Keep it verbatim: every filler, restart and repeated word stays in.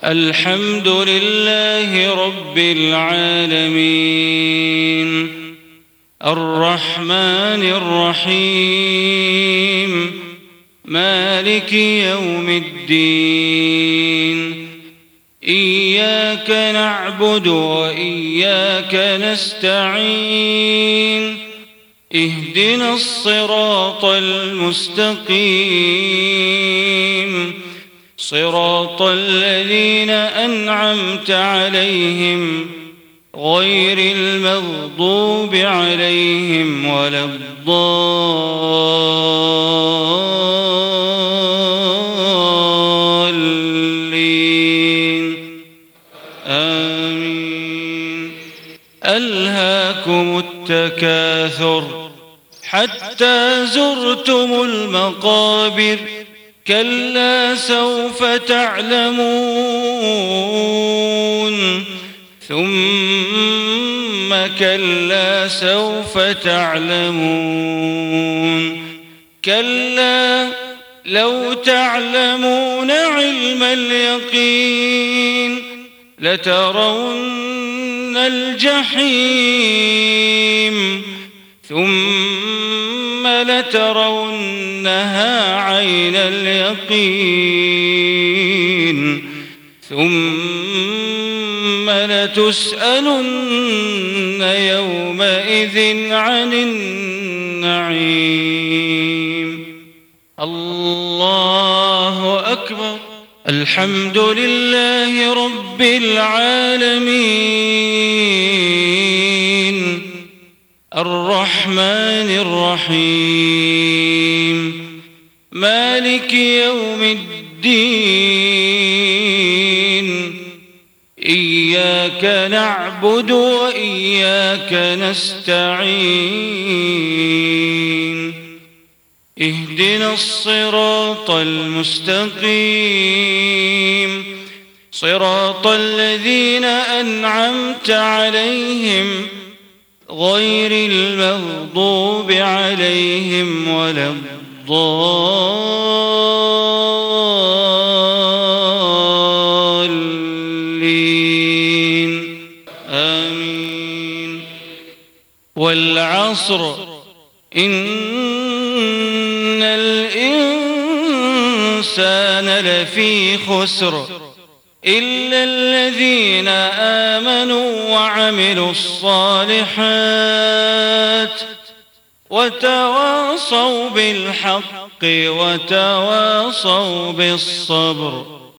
الحمد لله رب العالمين الرحمن الرحيم مالك يوم الدين إياك نعبد وإياك نستعين اهدنا الصراط المستقيم صراط الذين أنعمت عليهم غير المغضوب عليهم ولا الضالين آمين. ألهاكم التكاثر حتى زرتم المقابر كلا سوف تعلمون ثم كلا سوف تعلمون كلا لو تعلمون علم اليقين لترون الجحيم ثم لترونها عين اليقين ثم لتسألن يومئذ عن النعيم. الله أكبر. الحمد لله رب العالمين الرحمن الرحيم مالك يوم الدين إياك نعبد وإياك نستعين اهدنا الصراط المستقيم صراط الذين أنعمت عليهم غير المغضوب عليهم ولا الضالين آمين. والعصر إن الإنسان لفي خسر إلا الذين آمنوا وعملوا الصالحات وتواصوا بالحق وتواصوا بالصبر.